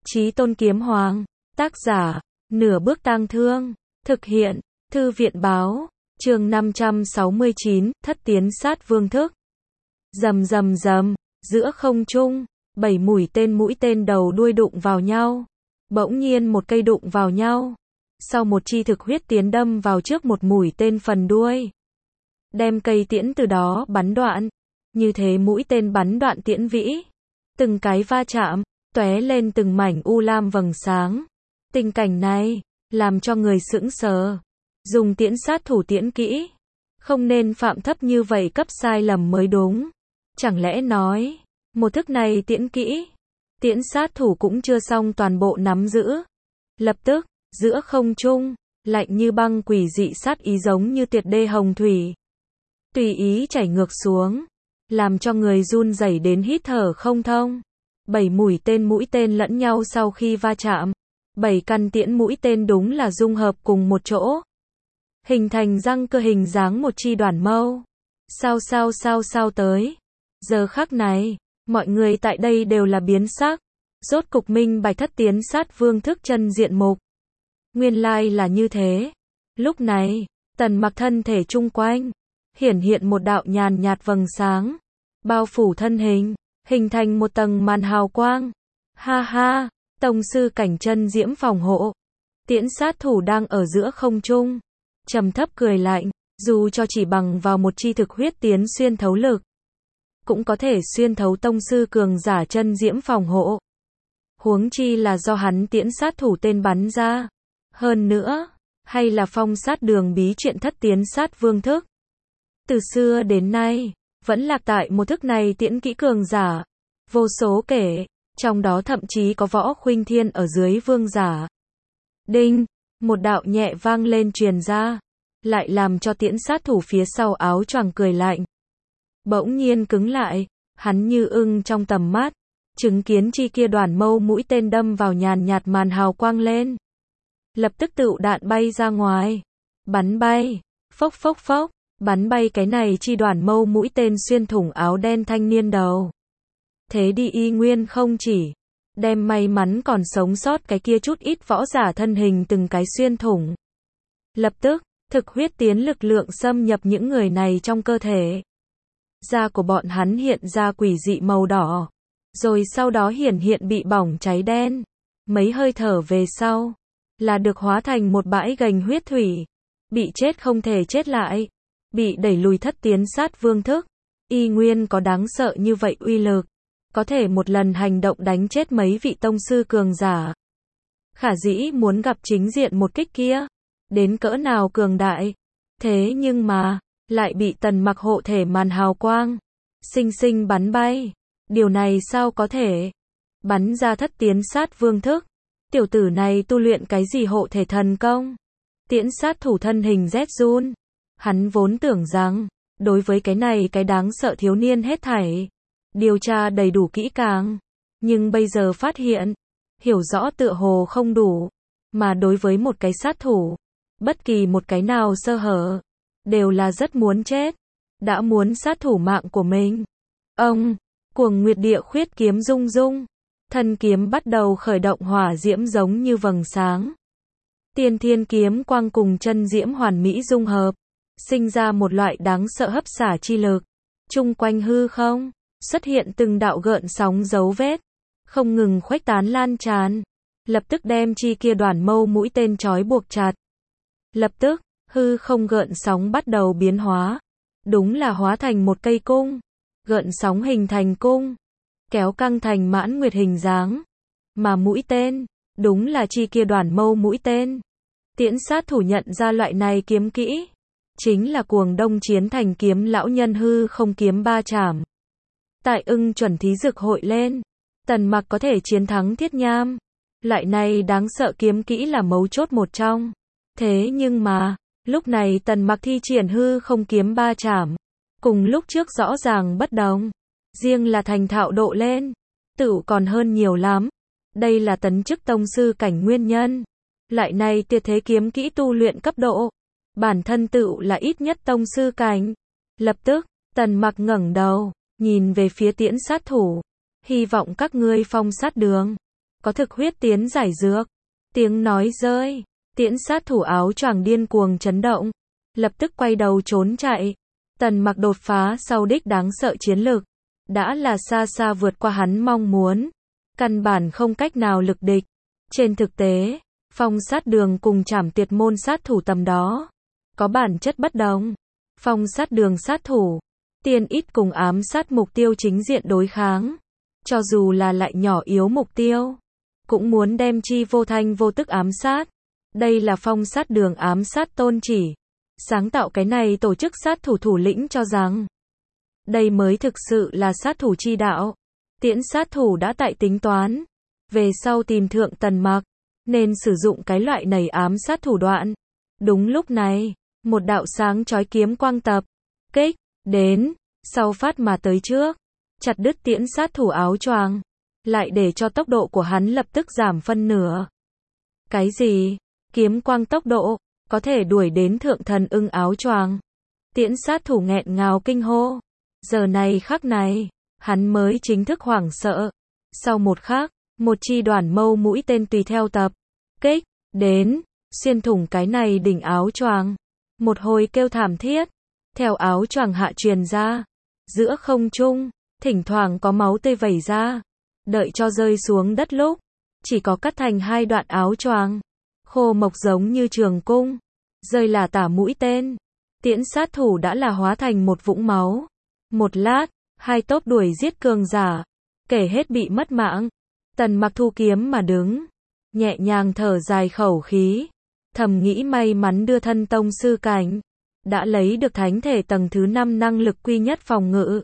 Chí Tôn Kiếm Hoàng, tác giả, Nửa Bước Tang Thương, thực hiện, Thư viện báo, chương 569, Thất Tiến Sát Vương Thức. Rầm rầm rầm, giữa không trung, 7 mũi tên đầu đuôi đụng vào nhau. Bỗng nhiên một cây đụng vào nhau. Sau một chi thực huyết tiến đâm vào trước một mũi tên phần đuôi. Đem cây tiễn từ đó bắn đoạn. Như thế mũi tên bắn đoạn tiễn vĩ. Từng cái va chạm, tóe lên từng mảnh u lam vầng sáng. Tình cảnh này, làm cho người sững sờ. Dùng tiễn sát thủ tiễn kỹ. Không nên phạm thấp như vậy cấp sai lầm mới đúng. Chẳng lẽ nói, một thức này tiễn kỹ, tiễn sát thủ cũng chưa xong toàn bộ nắm giữ. Lập tức, giữa không trung, lạnh như băng quỷ dị sát ý giống như tuyệt đê hồng thủy. Tùy ý chảy ngược xuống, làm cho người run rẩy đến hít thở không thông. 7 mũi tên lẫn nhau sau khi va chạm. 7 căn tiễn mũi tên đúng là dung hợp cùng một chỗ. Hình thành răng cơ hình dáng một chi đoàn mâu. Sao tới. Giờ khắc này, mọi người tại đây đều là biến sắc. Rốt cục minh bạch Thất Tiến Sát Vương thức chân diện mục. Nguyên lai là như thế. Lúc này, Tần Mặc thân thể chung quanh, hiển hiện một đạo nhàn nhạt vầng sáng, bao phủ thân hình, hình thành một tầng màn hào quang. Ha ha, tông sư cảnh chân diễm phòng hộ. Tiễn sát thủ đang ở giữa không trung, trầm thấp cười lạnh, dù cho chỉ bằng vào một chi thực huyết tiến xuyên thấu lực, cũng có thể xuyên thấu tông sư cường giả chân diễm phòng hộ. Huống chi là do hắn tiễn sát thủ tên bắn ra. Hơn nữa, hay là phong sát đường bí chuyện Thất Tiến Sát Vương thức. Từ xưa đến nay, vẫn lạc tại một thức này tiễn kỹ cường giả. Vô số kể, trong đó thậm chí có Võ Khuynh Thiên ở dưới vương giả. Đinh, một đạo nhẹ vang lên truyền ra, lại làm cho tiễn sát thủ phía sau áo choàng cười lạnh. Bỗng nhiên cứng lại, hắn như ưng trong tầm mắt, chứng kiến chi kia đoàn mâu mũi tên đâm vào nhàn nhạt màn hào quang lên. Lập tức tựu đạn bay ra ngoài, bắn bay, phốc phốc phốc, bắn bay cái này chi đoàn mâu mũi tên xuyên thủng áo đen thanh niên đầu. Thế đi y nguyên không chỉ đem may mắn còn sống sót cái kia chút ít võ giả thân hình từng cái xuyên thủng. Lập tức, thực huyết tiến lực lượng xâm nhập những người này trong cơ thể. Da của bọn hắn hiện ra quỷ dị màu đỏ, rồi sau đó hiện bị bỏng cháy đen. Mấy hơi thở về sau, là được hóa thành một bãi gành huyết thủy. Bị chết không thể chết lại, bị đẩy lùi Thất Tiến Sát Vương thức. Y nguyên có đáng sợ như vậy uy lực, có thể một lần hành động đánh chết mấy vị tông sư cường giả. Khả dĩ muốn gặp chính diện một kích kia, đến cỡ nào cường đại. Thế nhưng mà, lại bị Tần Mặc hộ thể màn hào quang sinh sinh bắn bay. Điều này sao có thể? Bắn ra Thất Tiến Sát Vương thức. Tiểu tử này tu luyện cái gì hộ thể thần công? Tiễn sát thủ thân hình rét run. Hắn vốn tưởng rằng, đối với cái này cái đáng sợ thiếu niên hết thảy, điều tra đầy đủ kỹ càng. Nhưng bây giờ phát hiện, hiểu rõ tựa hồ không đủ. Mà đối với một cái sát thủ, bất kỳ một cái nào sơ hở, đều là rất muốn chết. Đã muốn sát thủ mạng của mình. Ông, Cuồng Nguyệt Địa Khuyết kiếm rung rung. Thân kiếm bắt đầu khởi động hỏa diễm giống như vầng sáng. Tiên Thiên kiếm quang cùng chân diễm hoàn mỹ dung hợp, sinh ra một loại đáng sợ hấp xả chi lực. Chung quanh hư không, xuất hiện từng đạo gợn sóng dấu vết, không ngừng khuếch tán lan tràn. Lập tức đem chi kia đoàn mâu mũi tên trói buộc chặt. Lập tức, hư không gợn sóng bắt đầu biến hóa. Đúng là hóa thành một cây cung. Gợn sóng hình thành cung, kéo căng thành mãn nguyệt hình dáng. Mà mũi tên, đúng là chi kia đoàn mâu mũi tên. Tiễn sát thủ nhận ra loại này kiếm kỹ, chính là Cuồng Đông Chiến Thành kiếm lão nhân hư không kiếm ba chảm. Tại Ưng Chuẩn Thí Dực hội lên, Tần Mặc có thể chiến thắng Thiết Nham. Loại này đáng sợ kiếm kỹ là mấu chốt một trong. Thế nhưng mà, lúc này Tần Mặc thi triển hư không kiếm ba chảm, cùng lúc trước rõ ràng bất đồng. Riêng là thành thạo độ lên, tựu còn hơn nhiều lắm. Đây là tấn chức tông sư cảnh nguyên nhân. Loại này tuyệt thế kiếm kỹ tu luyện cấp độ, bản thân tựu là ít nhất tông sư cảnh. Lập tức, Tần Mặc ngẩng đầu, nhìn về phía tiễn sát thủ. Hy vọng các ngươi phong sát đường có thực huyết tiến giải dược. Tiếng nói rơi, tiễn sát thủ áo choàng điên cuồng chấn động, lập tức quay đầu trốn chạy. Tần Mặc đột phá sau đích đáng sợ chiến lực, đã là xa xa vượt qua hắn mong muốn, căn bản không cách nào lực địch. Trên thực tế, Phong Sát Đường cùng Trảm Tiệt môn sát thủ tầm đó có bản chất bất đồng. Phong Sát Đường sát thủ, tiên ít cùng ám sát mục tiêu chính diện đối kháng, cho dù là lại nhỏ yếu mục tiêu, cũng muốn đem chi vô thanh vô tức ám sát. Đây là Phong Sát Đường ám sát tôn chỉ. Sáng tạo cái này tổ chức sát thủ thủ lĩnh cho rằng đây mới thực sự là sát thủ chi đạo. Tiễn sát thủ đã tại tính toán, về sau tìm thượng Tần Mặc, nên sử dụng cái loại này ám sát thủ đoạn. Đúng lúc này, một đạo sáng chói kiếm quang tập kích đến, sau phát mà tới trước, chặt đứt tiễn sát thủ áo choàng, lại để cho tốc độ của hắn lập tức giảm phân nửa. Cái gì? Kiếm quang tốc độ có thể đuổi đến thượng thần ưng áo choàng? Tiễn sát thủ nghẹn ngào kinh hô. Giờ này khắc này, hắn mới chính thức hoảng sợ. Sau một khắc, một chi đoàn mâu mũi tên tùy theo tập kích đến, xuyên thủng cái này đỉnh áo choàng. Một hồi kêu thảm thiết theo áo choàng hạ truyền ra, giữa không trung thỉnh thoảng có máu tươi vẩy ra. Đợi cho rơi xuống đất lúc, chỉ có cắt thành hai đoạn áo choàng, khô mộc giống như trường cung, rơi là tả mũi tên. Tiễn sát thủ đã là hóa thành một vũng máu. Một lát, hai tốp đuổi giết cường giả, kể hết bị mất mạng. Tần Mặc thu kiếm mà đứng, nhẹ nhàng thở dài khẩu khí, thầm nghĩ may mắn đưa thân tông sư cảnh, đã lấy được thánh thể tầng thứ 5 năng lực quy nhất phòng ngự.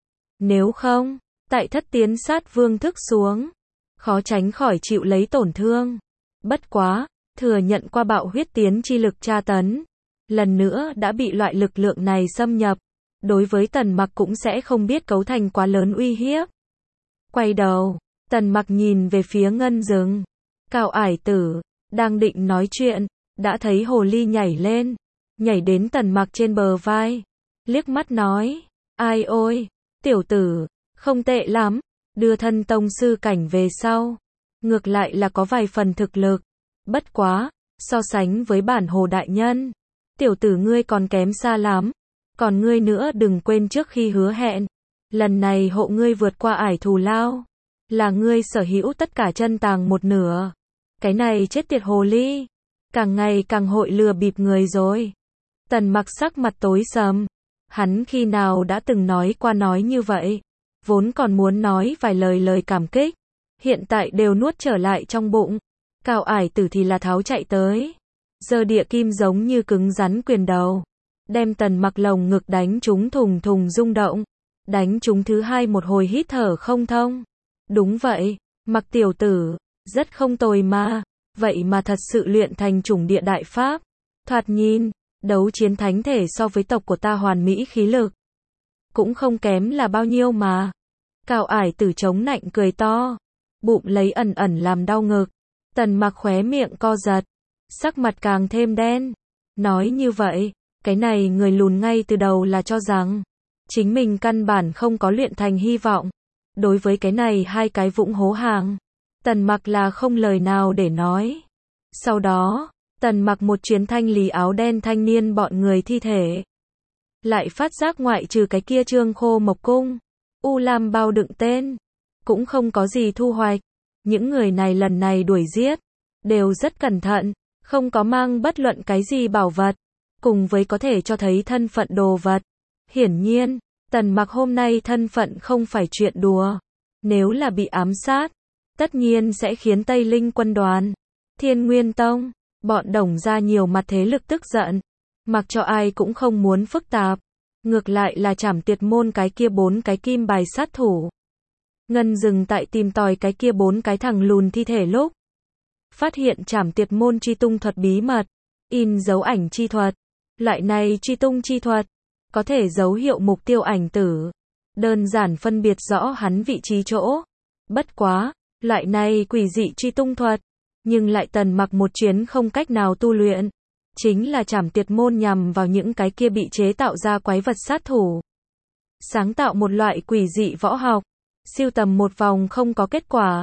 Nếu không, tại thất tiến sát vương thức xuống, khó tránh khỏi chịu lấy tổn thương. Bất quá, thừa nhận qua bạo huyết tiến chi lực tra tấn, lần nữa đã bị loại lực lượng này xâm nhập, đối với Tần Mặc cũng sẽ không biết cấu thành quá lớn uy hiếp. Quay đầu, Tần Mặc nhìn về phía ngân rừng. Cao Ải Tử đang định nói chuyện, đã thấy hồ ly nhảy lên, nhảy đến Tần Mặc trên bờ vai, liếc mắt nói: "Ai ôi, tiểu tử, không tệ lắm, đưa thân tông sư cảnh về sau, ngược lại là có vài phần thực lực. Bất quá, so sánh với bản hồ đại nhân, tiểu tử ngươi còn kém xa lắm. Còn ngươi nữa đừng quên trước khi hứa hẹn, lần này hộ ngươi vượt qua ải thù lao, là ngươi sở hữu tất cả chân tàng một nửa. Cái này chết tiệt hồ ly, càng ngày càng hội lừa bịp người rồi." Tần Mặc sắc mặt tối sầm, hắn khi nào đã từng nói qua nói như vậy, vốn còn muốn nói vài lời cảm kích, hiện tại đều nuốt trở lại trong bụng. Cao Ải Tử thì là tháo chạy tới, giơ địa kim giống như cứng rắn quyền đầu, đem Tần Mặc lồng ngực đánh trúng thùng thùng rung động, đánh trúng thứ hai một hồi hít thở không thông. Đúng vậy, Mặc tiểu tử, rất không tồi mà, vậy mà thật sự luyện thành chủng địa đại pháp. Thoạt nhìn, đấu chiến thánh thể so với tộc của ta hoàn mỹ khí lực, cũng không kém là bao nhiêu mà. Cao Ải Tử chống nạnh cười to, bụng lấy ẩn ẩn làm đau ngực. Tần Mặc khóe miệng co giật, sắc mặt càng thêm đen. Nói như vậy, cái này người lùn ngay từ đầu là cho rằng chính mình căn bản không có luyện thành hy vọng. Đối với cái này hai cái vũng hố hàng, Tần Mặc là không lời nào để nói. Sau đó, Tần Mặc một chuyến thanh lý áo đen thanh niên bọn người thi thể, lại phát giác ngoại trừ cái kia trương khô mộc cung, U Lam bao đựng tên, cũng không có gì thu hoạch. Những người này lần này đuổi giết, đều rất cẩn thận, không có mang bất luận cái gì bảo vật, cùng với có thể cho thấy thân phận đồ vật. Hiển nhiên, Tần Mặc hôm nay thân phận không phải chuyện đùa. Nếu là bị ám sát, tất nhiên sẽ khiến Tây Linh quân đoàn, Thiên Nguyên Tông, bọn Đồng gia nhiều mặt thế lực tức giận. Mặc cho ai cũng không muốn phức tạp. Ngược lại là Trảm Tiệt môn cái kia 4 cái kim bài sát thủ. Ngân dừng tại tìm tòi cái kia 4 cái thằng lùn thi thể lúc, phát hiện Trảm Tiệt môn truy tung thuật bí mật, in dấu ảnh chi thuật. Loại này truy tung chi thuật, có thể dấu hiệu mục tiêu ảnh tử, đơn giản phân biệt rõ hắn vị trí chỗ. Bất quá, loại này quỷ dị truy tung thuật, nhưng lại Tần Mặc một chuyến không cách nào tu luyện. Chính là Trảm Tiệt môn nhằm vào những cái kia bị chế tạo ra quái vật sát thủ, sáng tạo một loại quỷ dị võ học, siêu tầm một vòng không có kết quả.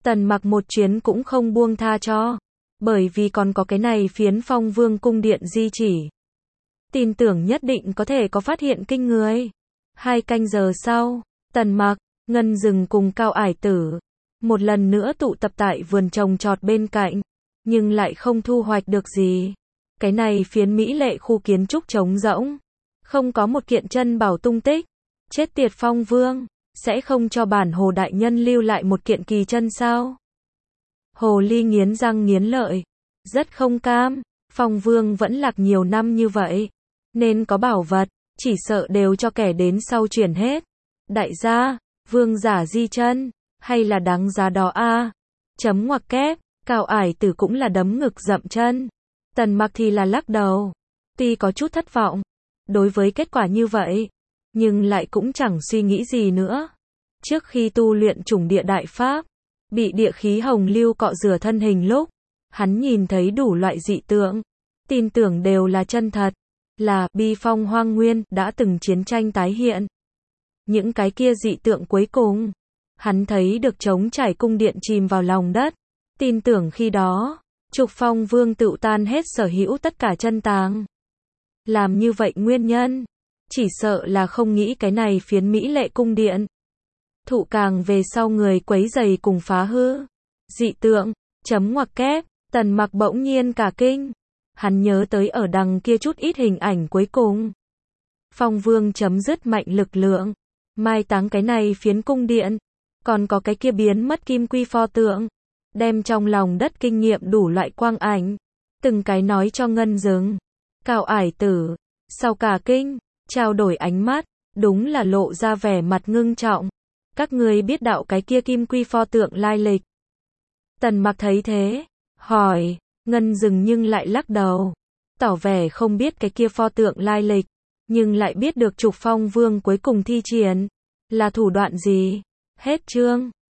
Tần Mặc một chuyến cũng không buông tha cho, bởi vì còn có cái này phiến Phong Vương cung điện di chỉ. Tin tưởng nhất định có thể có phát hiện kinh người. 2 canh giờ sau, Tần Mặc, Ngân Dừng cùng Cao Ải Tử một lần nữa tụ tập tại vườn trồng trọt bên cạnh, nhưng lại không thu hoạch được gì. Cái này phiến mỹ lệ khu kiến trúc trống rỗng, không có một kiện chân bảo tung tích. Chết tiệt Phong Vương, sẽ không cho bản Hồ đại nhân lưu lại một kiện kỳ chân sao? Hồ Ly nghiến răng nghiến lợi, rất không cam. Phong Vương vẫn lạc nhiều năm như vậy, nên có bảo vật, chỉ sợ đều cho kẻ đến sau chuyển hết. Đại gia, vương giả di chân, hay là đáng giá đó a? Chấm ngoặc kép, Cao Ải Tử cũng là đấm ngực dậm chân. Tần Mặc thì là lắc đầu. Tuy có chút thất vọng đối với kết quả như vậy, nhưng lại cũng chẳng suy nghĩ gì nữa. Trước khi tu luyện Trùng Địa Đại Pháp, bị địa khí hồng lưu cọ rửa thân hình lúc, hắn nhìn thấy đủ loại dị tượng, tin tưởng đều là chân thật, là bi phong hoang nguyên đã từng chiến tranh tái hiện. Những cái kia dị tượng cuối cùng, hắn thấy được trống trải cung điện chìm vào lòng đất, tin tưởng khi đó, Trục Phong Vương tự tan hết sở hữu tất cả chân tàng. Làm như vậy nguyên nhân, chỉ sợ là không nghĩ cái này phiến mỹ lệ cung điện thụ càng về sau người quấy rầy cùng phá hư. Dị tượng, chấm ngoặc kép, Tần Mặc bỗng nhiên cả kinh. Hắn nhớ tới ở đằng kia chút ít hình ảnh cuối cùng. Phong Vương chấm dứt mạnh lực lượng, mai táng cái này phiến cung điện, còn có cái kia biến mất kim quy pho tượng, đem trong lòng đất kinh nghiệm đủ loại quang ảnh, từng cái nói cho Ngân Dừng, Cao Ải Tử, sau cả kinh, trao đổi ánh mắt, đúng là lộ ra vẻ mặt ngưng trọng. Các ngươi biết đạo cái kia kim quy pho tượng lai lịch? Tần Mặc thấy thế, hỏi. Ngân Dừng nhưng lại lắc đầu, tỏ vẻ không biết cái kia pho tượng lai lịch, nhưng lại biết được Trục Phong Vương cuối cùng thi triển là thủ đoạn gì. Hết chương.